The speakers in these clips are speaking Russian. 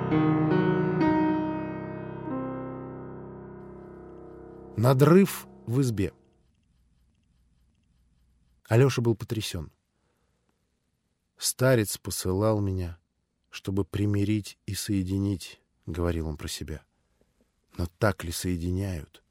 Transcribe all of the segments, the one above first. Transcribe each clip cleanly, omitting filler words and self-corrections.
Надрыв в избе. Алеша был потрясен. «Старец посылал меня, чтобы примирить и соединить», — говорил он про себя. «Но так ли соединяют?»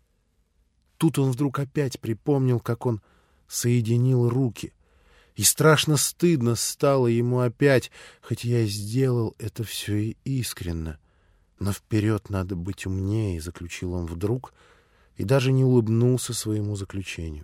Тут он вдруг опять припомнил, как он соединил руки. И страшно стыдно стало ему опять, хоть я сделал это все и искренно. Но вперед надо быть умнее, — заключил он вдруг, и даже не улыбнулся своему заключению.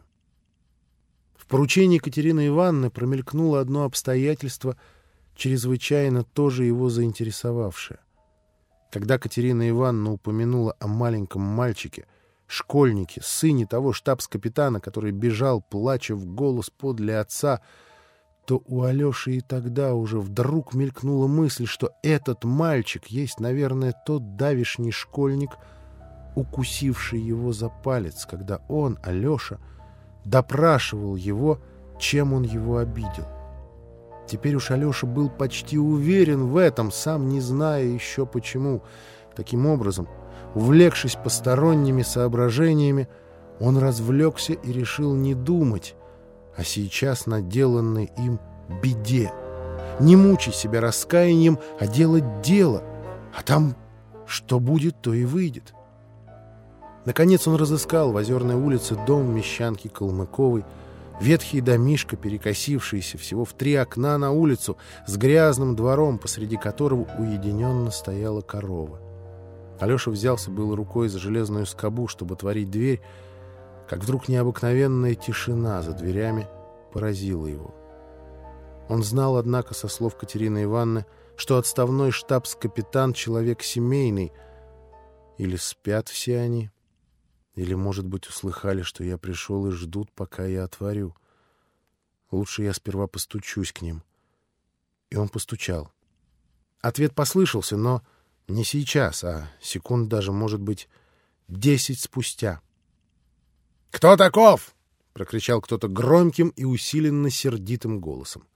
В поручении Екатерины Ивановны промелькнуло одно обстоятельство, чрезвычайно тоже его заинтересовавшее. Когда Катерина Ивановна упомянула о маленьком мальчике, школьнике, сыне того штабс-капитана, который бежал, плача в голос подле отца, то у Алеши и тогда уже вдруг мелькнула мысль, что этот мальчик есть, наверное, тот давишний школьник, укусивший его за палец, когда он, Алеша, допрашивал его, чем он его обидел. Теперь уж Алеша был почти уверен в этом, сам не зная еще почему. Таким образом, увлекшись посторонними соображениями, он развлекся и решил не думать о сейчас наделанной им беде. Не мучить себя раскаянием, а делать дело. А там что будет, то и выйдет. Наконец он разыскал в Озерной улице дом мещанки Калмыковой, ветхий домишко, перекосившийся всего в 3 окна на улицу, с грязным двором, посреди которого уединенно стояла корова. Алеша взялся было рукой за железную скобу, чтобы отворить дверь, как вдруг необыкновенная тишина за дверями поразила его. Он знал, однако, со слов Катерины Ивановны, что отставной штабс-капитан — человек семейный. Или спят все они, или, может быть, услыхали, что я пришел и ждут, пока я отворю. Лучше я сперва постучусь к ним. И он постучал. Ответ послышался, но не сейчас, а секунд даже, может быть, 10 спустя. «Кто таков?» — прокричал кто-то громким и усиленно сердитым голосом.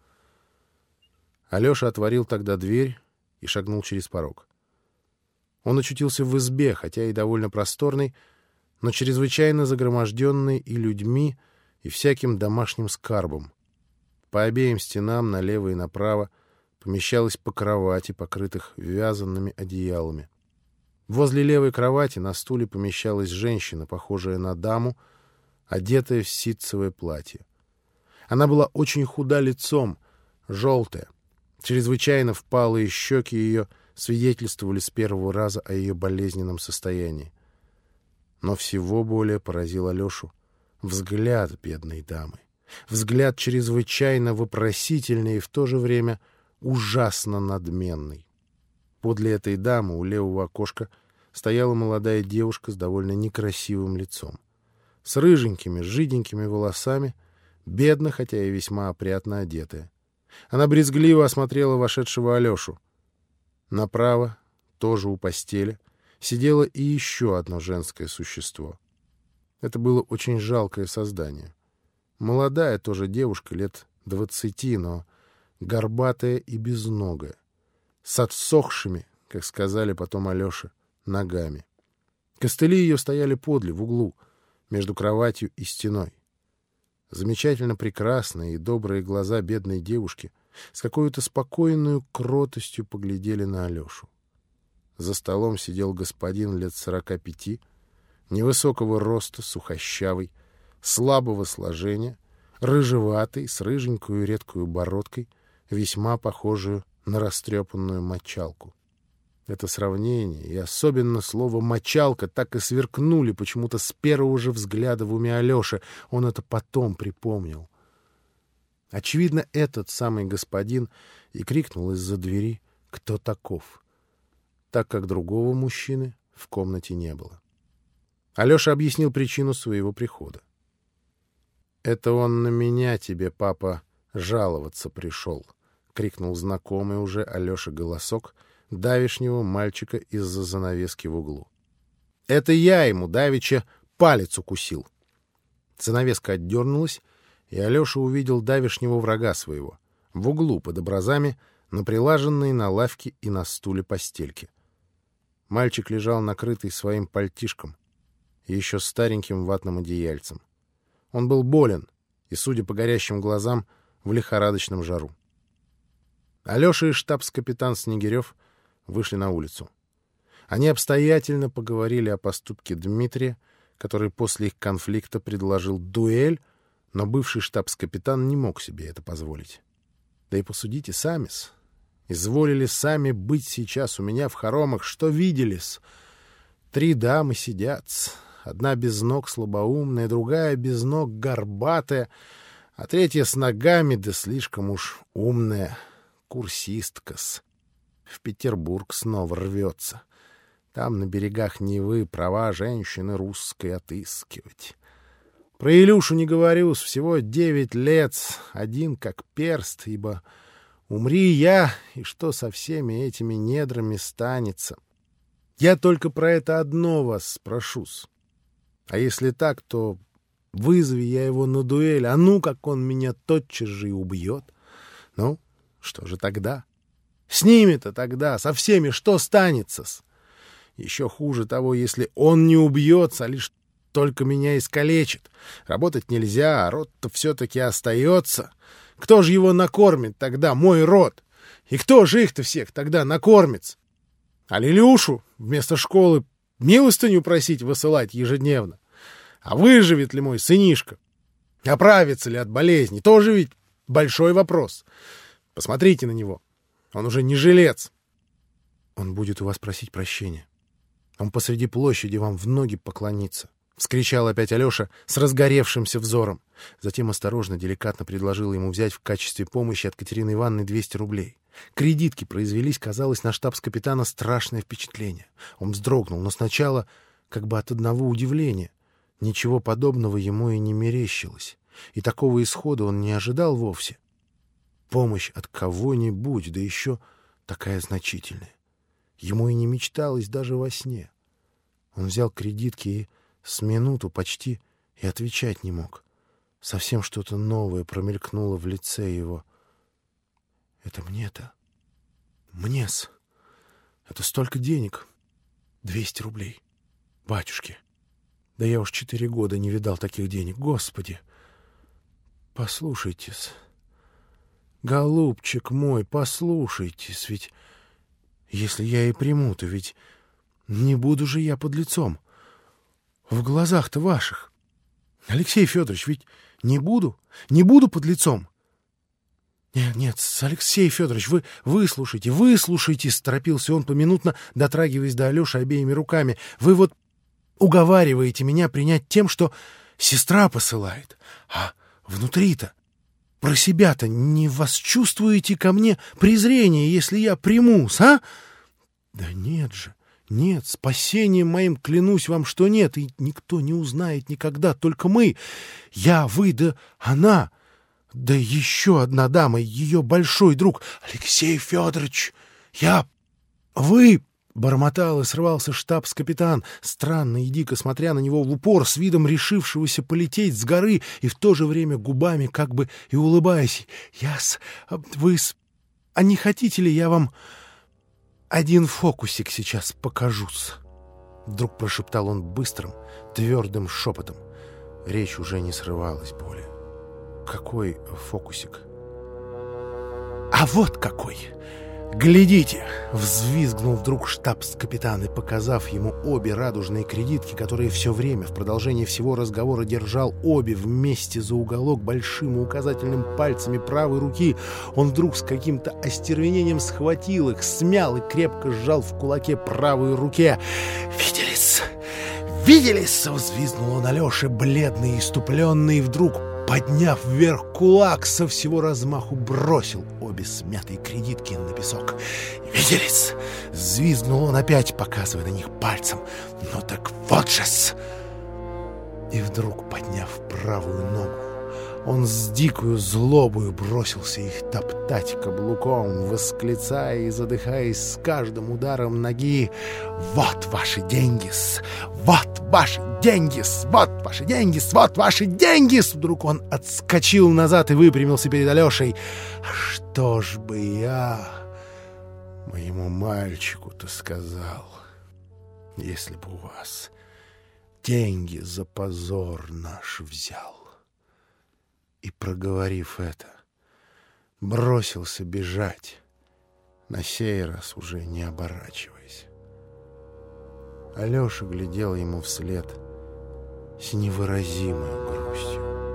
Алеша отворил тогда дверь и шагнул через порог. Он очутился в избе, хотя и довольно просторной, но чрезвычайно загроможденной и людьми, и всяким домашним скарбом. По обеим стенам, налево и направо, помещалось по кровати, покрытых вязаными одеялами. Возле левой кровати на стуле помещалась женщина, похожая на даму, одетая в ситцевое платье. Она была очень худа лицом, желтая. Чрезвычайно впалые щеки ее свидетельствовали с первого раза о ее болезненном состоянии. Но всего более поразил Алешу взгляд бедной дамы. Взгляд чрезвычайно вопросительный и в то же время ужасно надменный. Подле этой дамы у левого окошка стояла молодая девушка с довольно некрасивым лицом, с рыженькими, жиденькими волосами, бедно, хотя и весьма опрятно одетая. Она брезгливо осмотрела вошедшего Алешу. Направо, тоже у постели, сидело и еще одно женское существо. Это было очень жалкое создание. Молодая тоже девушка, лет 20, но горбатая и безногая, с отсохшими, как сказали потом Алёше, ногами. Костыли ее стояли подле, в углу, между кроватью и стеной. Замечательно прекрасные и добрые глаза бедной девушки с какой-то спокойной кротостью поглядели на Алешу. За столом сидел господин лет 45, невысокого роста, сухощавый, слабого сложения, рыжеватый, с рыженькую редкую бородкой, весьма похожую на растрепанную мочалку. Это сравнение и особенно слово «мочалка» так и сверкнули почему-то с первого же взгляда в уме Алёши. Он это потом припомнил. Очевидно, этот самый господин и крикнул из-за двери «Кто таков?», так как другого мужчины в комнате не было. Алеша объяснил причину своего прихода. «Это он на меня тебе, папа, жаловаться пришел», — крикнул знакомый уже Алёше голосок давешнего мальчика из-за занавески в углу. «Это я ему давеча палец укусил». Занавеска отдернулась, и Алеша увидел давешнего врага своего. В углу под образами на прилаженной на лавке и на стуле постельке. Мальчик лежал накрытый своим пальтишком и еще стареньким ватным одеяльцем. Он был болен и, судя по горящим глазам, в лихорадочном жару. Алеша и штабс-капитан Снегирев вышли на улицу. Они обстоятельно поговорили о поступке Дмитрия, который после их конфликта предложил дуэль, но бывший штабс-капитан не мог себе это позволить. Да и посудите сами-с. Изволили сами быть сейчас у меня в хоромах, что видели-с. 3 дамы сидят, одна без ног слабоумная, другая без ног горбатая, а третья с ногами, да слишком уж умная, курсистка-с. В Петербург снова рвется. Там на берегах Невы права женщины русской отыскивать. Про Илюшу не говорю, всего 9 лет, один как перст, ибо умри я, и что со всеми этими недрами станется? Я только про это одно вас спрошусь. А если так, то вызови я его на дуэль, а ну, как он меня тотчас же и убьет. Ну, что же тогда? С ними-то тогда, со всеми, что станется-с? Еще хуже того, если он не убьется, а лишь только меня искалечит. Работать нельзя, а род-то все-таки остается. Кто же его накормит тогда, мой род? И кто же их-то всех тогда накормит? А Лилюшу вместо школы милостыню просить высылать ежедневно? А выживет ли мой сынишка? Оправится ли от болезни? Тоже ведь большой вопрос. Посмотрите на него. Он уже не жилец. Он будет у вас просить прощения. Он посреди площади вам в ноги поклонится. — вскричал опять Алеша с разгоревшимся взором. Затем осторожно, деликатно предложил ему взять в качестве помощи от Катерины Ивановны 200 рублей. Кредитки произвелись, казалось, на штабс-капитана страшное впечатление. Он вздрогнул, но сначала как бы от одного удивления. Ничего подобного ему и не мерещилось. И такого исхода он не ожидал вовсе. Помощь от кого-нибудь, да еще такая значительная. Ему и не мечталось даже во сне. Он взял кредитки и с минуту почти и отвечать не мог. Совсем что-то новое промелькнуло в лице его. Это мне-то? Мне-с? Это столько денег? 200 рублей. Батюшки! Да я уж 4 года не видал таких денег. Господи! Послушайтесь, голубчик мой, послушайтесь, ведь если я и приму, то ведь не буду же я подлецом. В глазах-то ваших. Алексей Федорович, ведь не буду подлецом. Нет, Алексей Федорович, вы выслушайте, торопился он поминутно, дотрагиваясь до Алеши обеими руками. Вы вот уговариваете меня принять тем, что сестра посылает. А внутри-то, про себя-то не восчувствуете ко мне презрение, если я примусь, а? Да нет же. Нет, спасением моим клянусь вам, что нет, и никто не узнает никогда, только мы, я, вы, да она, да еще одна дама, ее большой друг, Алексей Федорович, вы, бормотал и срывался штабс-капитан, странно и дико смотря на него в упор, с видом решившегося полететь с горы и в то же время губами как бы и улыбаясь. А не хотите ли я вам один фокусик сейчас покажусь? Вдруг прошептал он быстрым, твердым шепотом. Речь уже не срывалась более. Какой фокусик? А вот какой! «Глядите!» — взвизгнул вдруг штабс-капитан и, показав ему обе радужные кредитки, которые все время в продолжении всего разговора держал обе вместе за уголок большим и указательным пальцами правой руки, он вдруг с каким-то остервенением схватил их, смял и крепко сжал в кулаке правой руке. «Виделись! Виделись!» — взвизгнул он Алёше, бледный и иступленный, и вдруг, подняв вверх кулак, со всего размаху бросил обе смятые кредитки на песок. «Виделись?» — взвизгнул он опять, показывая на них пальцем. «Ну так вот же-с!» И вдруг, подняв правую ногу, он с дикою злобою бросился их топтать каблуком, восклицая и задыхаясь с каждым ударом ноги: «Вот ваши деньги-с! Вот ваши деньги-с! Вот ваши деньги-с! Вот ваши деньги-с!» Вдруг он отскочил назад и выпрямился перед Алешей. «Что ж бы я моему мальчику-то сказал, если бы у вас деньги за позор наш взял». И, проговорив это, бросился бежать, на сей раз уже не оборачиваясь. Алеша глядел ему вслед с невыразимой грустью.